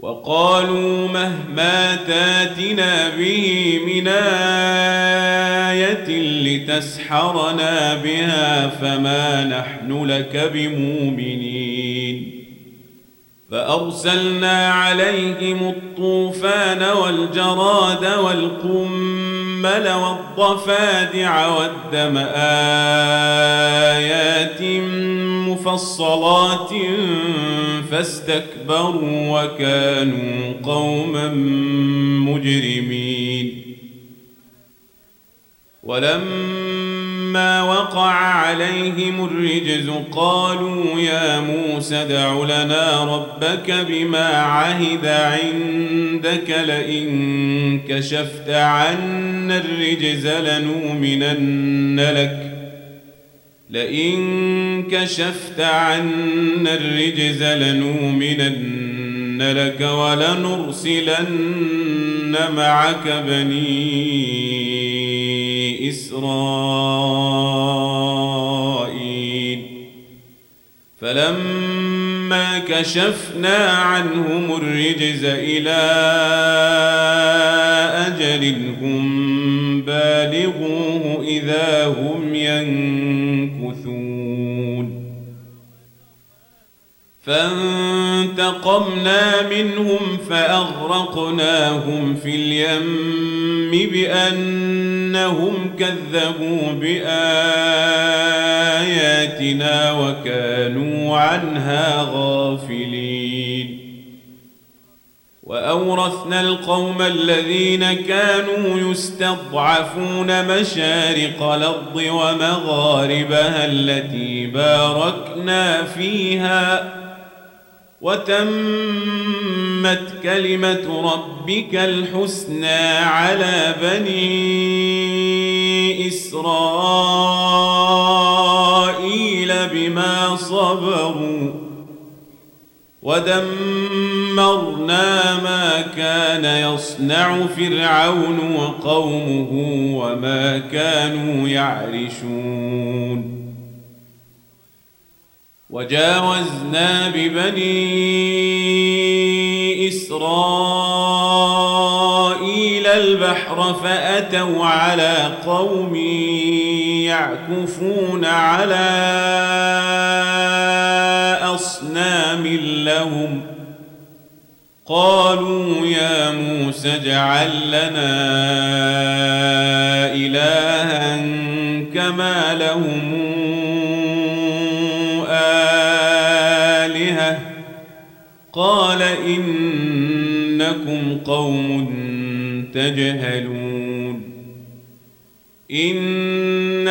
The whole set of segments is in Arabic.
وقالوا مهما تاتنا به من آية لتسحرنا بها فما نحن لك بمؤمنين فأرسلنا عليهم الطوفان والجراد والقمل والضفادع والدم آيات مفصلات فاستكبروا وكانوا قوما مجرمين ولما وقع عليهم الرجز قالوا يا موسى ادع لنا ربك بما عهد عندك لئن كشفت عنا الرجز لنؤمنن لك ولنرسلن معك بني إسرائيل فلما كشفنا عنهم الرجز إلى أجل هم بالغوه إذا هم ينكثون فانتقمنا منهم فأغرقناهم في اليم بأنهم كذبوا بآياتنا وكانوا عنها غافلين وأورثنا القوم الذين كانوا يستضعفون مشارق الأرض ومغاربها التي باركنا فيها وتمت كلمة ربك الحسنى على بني إسرائيل بما صبروا ودمرنا ما كان يصنع فرعون وقومه وما كانوا يعرشون وجاوزنا ببني إسرائيل البحر فأتوا على قوم يعكفون على أصنام لهم قالوا يا موسى اجعل لنا إلها كما لهم آلهة قال إنكم قوم تجهلون إن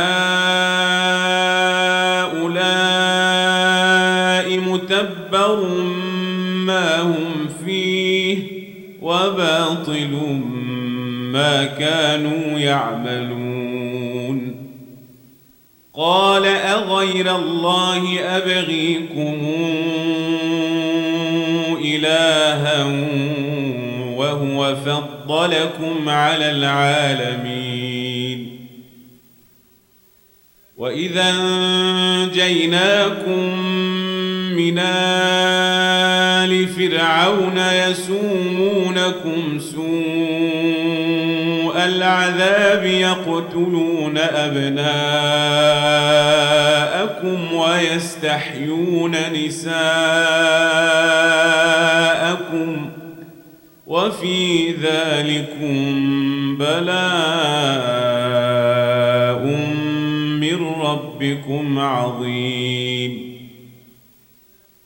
هؤلاء متبر ما هم فيه وباطل ما كانوا يعملون قال أغير الله أبغيكم إلها وهو فضلكم على العالمين وإذا أنجيناكم من آل فرعون يسومونكم سوء العذاب يقتلون أبناءكم ويستحيون نساءكم وفي ذلكم بلاء من ربكم عظيم